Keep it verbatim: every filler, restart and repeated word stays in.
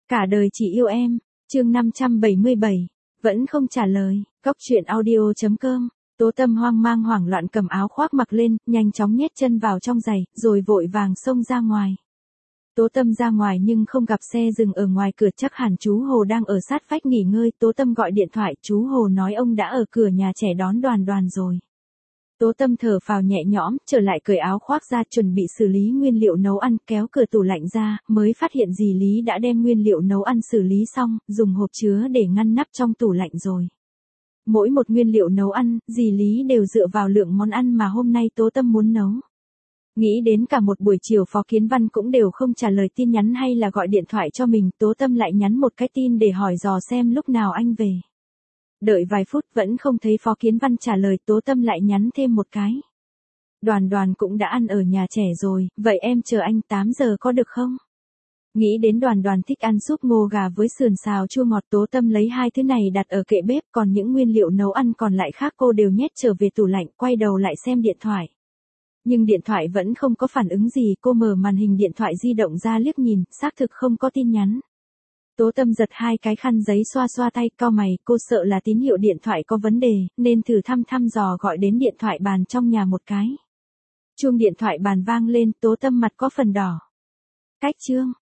Cả đời chỉ yêu em, chương năm trăm bảy mươi bảy, vẫn không trả lời, Cóc truyện audio chấm com. Tố Tâm hoang mang hoảng loạn cầm áo khoác mặc lên, nhanh chóng nhét chân vào trong giày, rồi vội vàng xông ra ngoài. Tố Tâm ra ngoài nhưng không gặp xe dừng ở ngoài cửa, chắc hẳn chú Hồ đang ở sát vách nghỉ ngơi. Tố Tâm gọi điện thoại, chú Hồ nói ông đã ở cửa nhà trẻ đón Đoàn Đoàn rồi. Tố Tâm thở phào nhẹ nhõm, trở lại cởi áo khoác ra chuẩn bị xử lý nguyên liệu nấu ăn, kéo cửa tủ lạnh ra, mới phát hiện dì Lý đã đem nguyên liệu nấu ăn xử lý xong, dùng hộp chứa để ngăn nắp trong tủ lạnh rồi. Mỗi một nguyên liệu nấu ăn, dì Lý đều dựa vào lượng món ăn mà hôm nay Tố Tâm muốn nấu. Nghĩ đến cả một buổi chiều Phó Kiến Văn cũng đều không trả lời tin nhắn hay là gọi điện thoại cho mình, Tố Tâm lại nhắn một cái tin để hỏi dò xem lúc nào anh về. Đợi vài phút vẫn không thấy Phó Kiến Văn trả lời, Tố Tâm lại nhắn thêm một cái. Đoàn Đoàn cũng đã ăn ở nhà trẻ rồi, vậy em chờ anh tám giờ có được không? Nghĩ đến Đoàn Đoàn thích ăn súp ngô gà với sườn xào chua ngọt, Tố Tâm lấy hai thứ này đặt ở kệ bếp, còn những nguyên liệu nấu ăn còn lại khác cô đều nhét trở về tủ lạnh, quay đầu lại xem điện thoại. Nhưng điện thoại vẫn không có phản ứng gì, cô mở màn hình điện thoại di động ra liếc nhìn, xác thực không có tin nhắn. Tố Tâm giật hai cái khăn giấy xoa xoa tay, cau mày, cô sợ là tín hiệu điện thoại có vấn đề, nên thử thăm thăm dò gọi đến điện thoại bàn trong nhà một cái. Chuông điện thoại bàn vang lên, Tố Tâm mặt có phần đỏ. Cách chương.